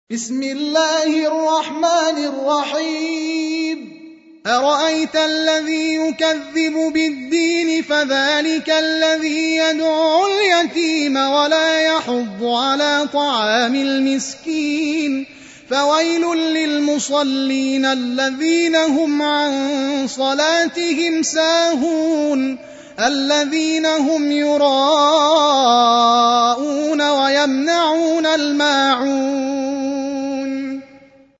بسم الله الرحمن الرحيم أرأيت الذي يكذب بالدين فذلك الذي يدعو اليتيم ولا يحض على طعام المسكين فويل للمصلين الذين هم عن صلاتهم ساهون الذين هم يراءون ويمنعون الماعون